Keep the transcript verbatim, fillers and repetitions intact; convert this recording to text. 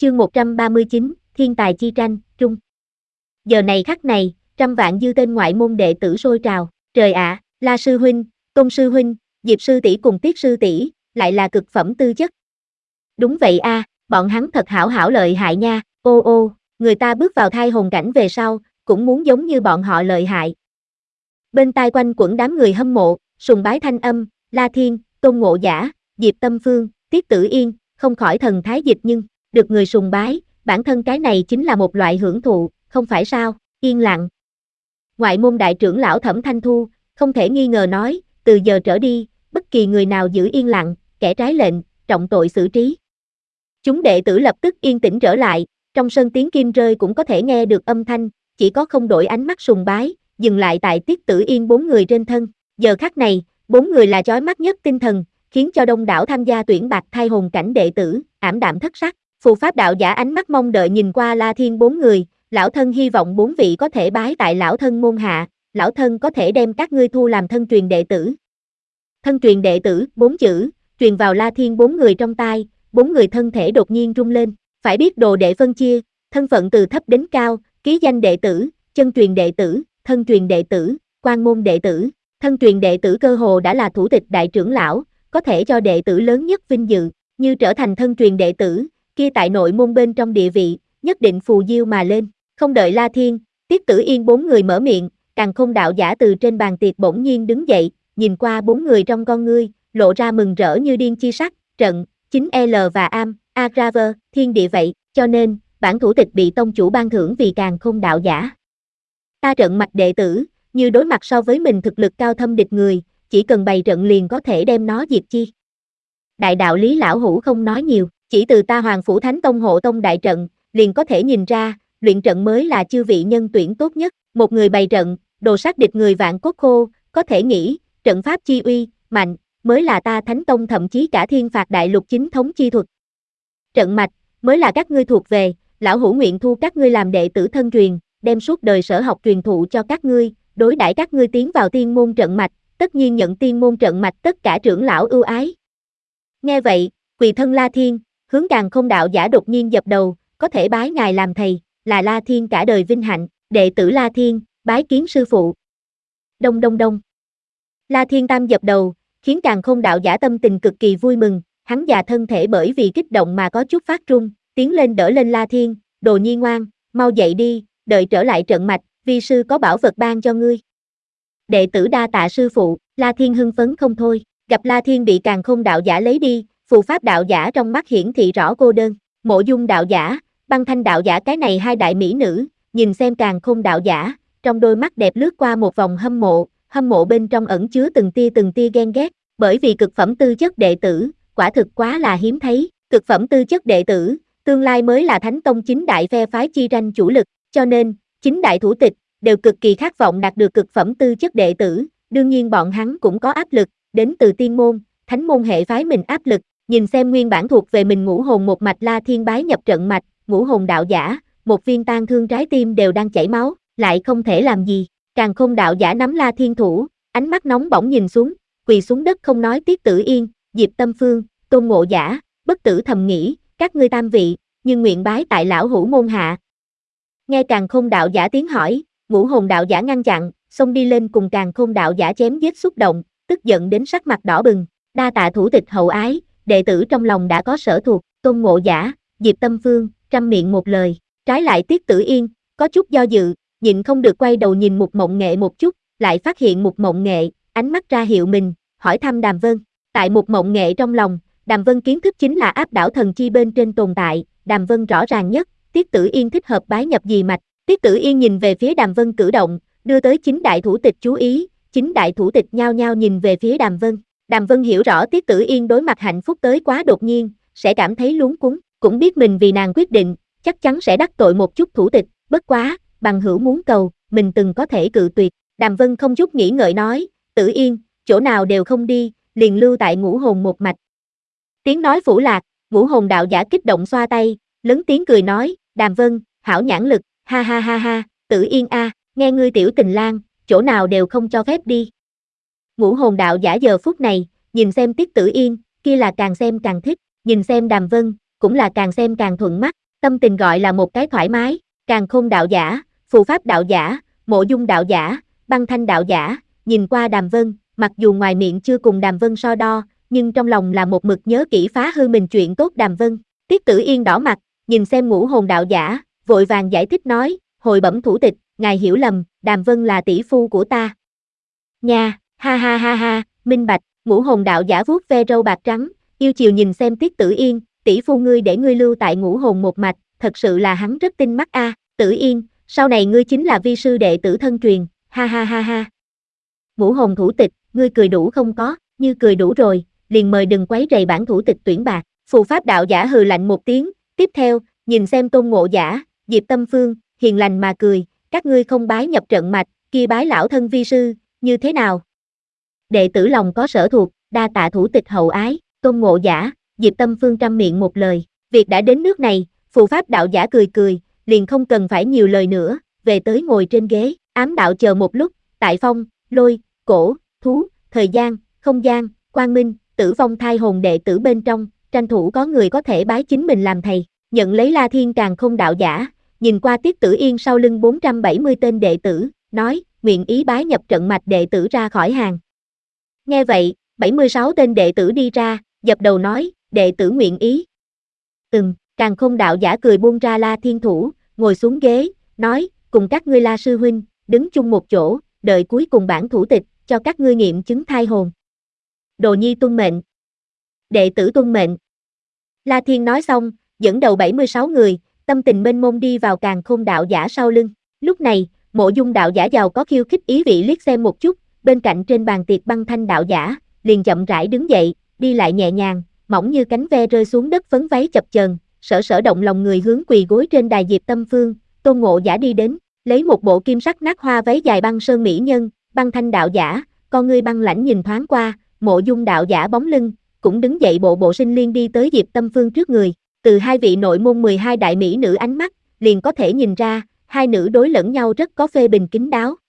Chương một trăm ba mươi chín, Thiên tài chi tranh, Trung. Giờ này khắc này, trăm vạn dư tên ngoại môn đệ tử sôi trào. Trời ạ, La sư huynh, Tôn sư huynh, Diệp sư tỷ cùng Tiết sư tỷ, lại là cực phẩm tư chất. Đúng vậy a, à, bọn hắn thật hảo hảo lợi hại nha. Ô ô, người ta bước vào thai hồn cảnh về sau, cũng muốn giống như bọn họ lợi hại. Bên tai quanh quẩn đám người hâm mộ, sùng bái thanh âm, La Thiên, Tôn Ngộ Giả, Diệp Tâm Phương, Tiết Tử Yên, không khỏi thần thái dịch nhưng, được người sùng bái, bản thân cái này chính là một loại hưởng thụ, không phải sao? Yên lặng. Ngoại môn đại trưởng lão Thẩm Thanh Thu, không thể nghi ngờ nói, từ giờ trở đi, bất kỳ người nào giữ yên lặng, kẻ trái lệnh, trọng tội xử trí. Chúng đệ tử lập tức yên tĩnh trở lại, trong sân tiếng kim rơi cũng có thể nghe được âm thanh, chỉ có không đổi ánh mắt sùng bái, dừng lại tại Tiết Tử Yên bốn người trên thân. Giờ khắc này, bốn người là chói mắt nhất tinh thần, khiến cho đông đảo tham gia tuyển bạt thai hồn cảnh đệ tử, ảm đạm thất sắc. Phù pháp đạo giả ánh mắt mong đợi nhìn qua La Thiên bốn người, lão thân hy vọng bốn vị có thể bái tại lão thân môn hạ, lão thân có thể đem các ngươi thu làm thân truyền đệ tử. Thân truyền đệ tử, bốn chữ, truyền vào La Thiên bốn người trong tai, bốn người thân thể đột nhiên rung lên, phải biết đồ đệ phân chia, thân phận từ thấp đến cao, ký danh đệ tử, chân truyền đệ tử, thân truyền đệ tử, quan môn đệ tử, thân truyền đệ tử cơ hồ đã là thủ tịch đại trưởng lão, có thể cho đệ tử lớn nhất vinh dự, như trở thành thân truyền đệ tử, kia tại nội môn bên trong địa vị, nhất định phù diêu mà lên. Không đợi La Thiên, Tiết Tử Yên bốn người mở miệng, Càn Khôn đạo giả từ trên bàn tiệc bỗng nhiên đứng dậy, nhìn qua bốn người trong con ngươi, lộ ra mừng rỡ như điên chi sắc, trận, chính L và Am, Agraver, thiên địa vậy, cho nên, bản thủ tịch bị tông chủ ban thưởng vì Càn Khôn đạo giả. Ta trận mạch đệ tử, như đối mặt so với mình thực lực cao thâm địch người, chỉ cần bày trận liền có thể đem nó diệt chi. Đại đạo lý lão hữu không nói nhiều, chỉ từ ta Hoàng Phủ Thánh Tông hộ tông đại trận, liền có thể nhìn ra, luyện trận mới là chư vị nhân tuyển tốt nhất. Một người bày trận, đồ sát địch người vạn cốt khô, có thể nghĩ, trận pháp chi uy, mạnh, mới là ta Thánh Tông thậm chí cả thiên phạt đại lục chính thống chi thuật. Trận mạch, mới là các ngươi thuộc về, lão hữu nguyện thu các ngươi làm đệ tử thân truyền, đem suốt đời sở học truyền thụ cho các ngươi, đối đãi các ngươi tiến vào tiên môn trận mạch, tất nhiên nhận tiên môn trận mạch tất cả trưởng lão ưu ái. Nghe vậy, quỳ thân La Thiên, hướng Càn Khôn đạo giả đột nhiên dập đầu, có thể bái ngài làm thầy, là La Thiên cả đời vinh hạnh, đệ tử La Thiên, bái kiến sư phụ. Đông đông đông. La Thiên tam dập đầu, khiến Càn Khôn đạo giả tâm tình cực kỳ vui mừng, hắn già thân thể bởi vì kích động mà có chút phát run, tiến lên đỡ lên La Thiên, đồ nhi ngoan, mau dậy đi, đợi trở lại trận mạch, vi sư có bảo vật ban cho ngươi. Đệ tử đa tạ sư phụ, La Thiên hưng phấn không thôi, gặp La Thiên bị Càn Khôn đạo giả lấy đi, phù pháp đạo giả trong mắt hiển thị rõ cô đơn, Mộ Dung đạo giả, Băng Thanh đạo giả cái này hai đại mỹ nữ, nhìn xem Càn Khôn đạo giả, trong đôi mắt đẹp lướt qua một vòng hâm mộ, hâm mộ bên trong ẩn chứa từng tia từng tia ghen ghét, bởi vì cực phẩm tư chất đệ tử, quả thực quá là hiếm thấy, cực phẩm tư chất đệ tử, tương lai mới là Thánh Tông chính đại phe phái chi tranh chủ lực, cho nên, chính đại thủ tịch, đều cực kỳ khát vọng đạt được cực phẩm tư chất đệ tử, đương nhiên bọn hắn cũng có áp lực, đến từ tiên môn, thánh môn hệ phái mình áp lực, nhìn xem nguyên bản thuộc về mình ngũ hồn một mạch La Thiên bái nhập trận mạch, ngũ hồn đạo giả, một viên tang thương trái tim đều đang chảy máu, lại không thể làm gì. Càn Khôn đạo giả nắm La Thiên thủ, ánh mắt nóng bỏng nhìn xuống, quỳ xuống đất không nói. Tiết Tử Yên, Diệp Tâm Phương, Tôn Ngộ Giả, bất tử thầm nghĩ, các ngươi tam vị, nhưng nguyện bái tại lão hữu môn hạ. Nghe Càn Khôn đạo giả tiếng hỏi, ngũ hồn đạo giả ngăn chặn, xông đi lên cùng Càn Khôn đạo giả chém giết xúc động, tức giận đến sắc mặt đỏ bừng, đa tạ thủ tịch hậu ái, đệ tử trong lòng đã có sở thuộc. Tôn Ngộ Giả, Diệp Tâm Phương, trăm miệng một lời, trái lại Tiết Tử Yên, có chút do dự, nhịn không được quay đầu nhìn Mục Mộng Nghệ một chút, lại phát hiện Mục Mộng Nghệ, ánh mắt ra hiệu mình, hỏi thăm Đàm Vân. Tại Mục Mộng Nghệ trong lòng, Đàm Vân kiến thức chính là áp đảo thần chi bên trên tồn tại, Đàm Vân rõ ràng nhất, Tiết Tử Yên thích hợp bái nhập gì mạch. Tiết Tử Yên nhìn về phía Đàm Vân cử động, đưa tới chính đại thủ tịch chú ý, chính đại thủ tịch nhao nhao nhìn về phía Đàm Vân. Đàm Vân hiểu rõ Tiết Tử Yên đối mặt hạnh phúc tới quá đột nhiên, sẽ cảm thấy luống cuống, cũng biết mình vì nàng quyết định, chắc chắn sẽ đắc tội một chút thủ tịch, bất quá, bằng hữu muốn cầu, mình từng có thể cự tuyệt. Đàm Vân không chút nghĩ ngợi nói, Tử Yên, chỗ nào đều không đi, liền lưu tại ngũ hồn một mạch. Tiếng nói phủ lạc, ngũ hồn đạo giả kích động xoa tay, lớn tiếng cười nói, Đàm Vân, hảo nhãn lực, ha ha ha ha, Tử Yên a, nghe ngươi tiểu tình lang, chỗ nào đều không cho phép đi. Ngũ hồn đạo giả giờ phút này, nhìn xem Tiết Tử Yên, kia là càng xem càng thích, nhìn xem Đàm Vân, cũng là càng xem càng thuận mắt, tâm tình gọi là một cái thoải mái, Càn Khôn đạo giả, Phù Pháp đạo giả, Mộ Dung đạo giả, Băng Thanh đạo giả, nhìn qua Đàm Vân, mặc dù ngoài miệng chưa cùng Đàm Vân so đo, nhưng trong lòng là một mực nhớ kỹ phá hư mình chuyện tốt Đàm Vân. Tiết Tử Yên đỏ mặt, nhìn xem Ngũ Hồn đạo giả, vội vàng giải thích nói, hồi bẩm thủ tịch, ngài hiểu lầm, Đàm Vân là tỷ phu của ta. Nha, ha ha ha ha, minh bạch, Ngũ Hồn đạo giả vuốt ve râu bạc trắng, yêu chiều nhìn xem Tiết Tử Yên, tỷ phu ngươi để ngươi lưu tại Ngũ Hồn một mạch, thật sự là hắn rất tinh mắt a, à. Tử Yên, sau này ngươi chính là vi sư đệ tử thân truyền, ha ha ha ha. Ngũ Hồn thủ tịch, ngươi cười đủ không có, như cười đủ rồi, liền mời đừng quấy rầy bản thủ tịch tuyển bạc. Phù Pháp đạo giả hừ lạnh một tiếng, tiếp theo, nhìn xem Tôn Ngộ Giả, Diệp Tâm Phương, hiền lành mà cười, các ngươi không bái nhập trận mạch, kia bái lão thân vi sư, như thế nào? Đệ tử lòng có sở thuộc, đa tạ thủ tịch hậu ái, Tôn Ngộ Giả, Diệp Tâm Phương trăm miệng một lời, việc đã đến nước này, Phù Pháp đạo giả cười cười, liền không cần phải nhiều lời nữa, về tới ngồi trên ghế, ám đạo chờ một lúc, tại phong, lôi, cổ, thú, thời gian, không gian, quang minh, tử vong thai hồn đệ tử bên trong, tranh thủ có người có thể bái chính mình làm thầy, nhận lấy La Thiên Càn Khôn đạo giả, nhìn qua Tiết Tử Yên sau lưng bốn trăm bảy mươi tên đệ tử, nói, nguyện ý bái nhập trận mạch đệ tử ra khỏi hàng. Nghe vậy, bảy mươi sáu tên đệ tử đi ra, dập đầu nói, đệ tử nguyện ý. Ừm, Càn Khôn đạo giả cười buông ra La Thiên thủ, ngồi xuống ghế, nói, cùng các ngươi La sư huynh, đứng chung một chỗ, đợi cuối cùng bản thủ tịch, cho các ngươi nghiệm chứng thai hồn. Đồ nhi tuân mệnh. Đệ tử tuân mệnh. La Thiên nói xong, dẫn đầu bảy mươi sáu người, tâm tình mênh mông đi vào Càn Khôn đạo giả sau lưng. Lúc này, Mộ Dung đạo giả giàu có khiêu khích ý vị liếc xem một chút, bên cạnh trên bàn tiệc Băng Thanh đạo giả, liền chậm rãi đứng dậy, đi lại nhẹ nhàng, mỏng như cánh ve rơi xuống đất phấn váy chập chờn, sở sở động lòng người hướng quỳ gối trên đài Diệp Tâm Phương, Tôn Ngộ Giả đi đến, lấy một bộ kim sắc nát hoa váy dài băng sơn mỹ nhân, Băng Thanh đạo giả, con ngươi băng lãnh nhìn thoáng qua, Mộ Dung đạo giả bóng lưng, cũng đứng dậy bộ bộ sinh liên đi tới Diệp Tâm Phương trước người, từ hai vị nội môn mười hai đại mỹ nữ ánh mắt, liền có thể nhìn ra, hai nữ đối lẫn nhau rất có phê bình kín đáo.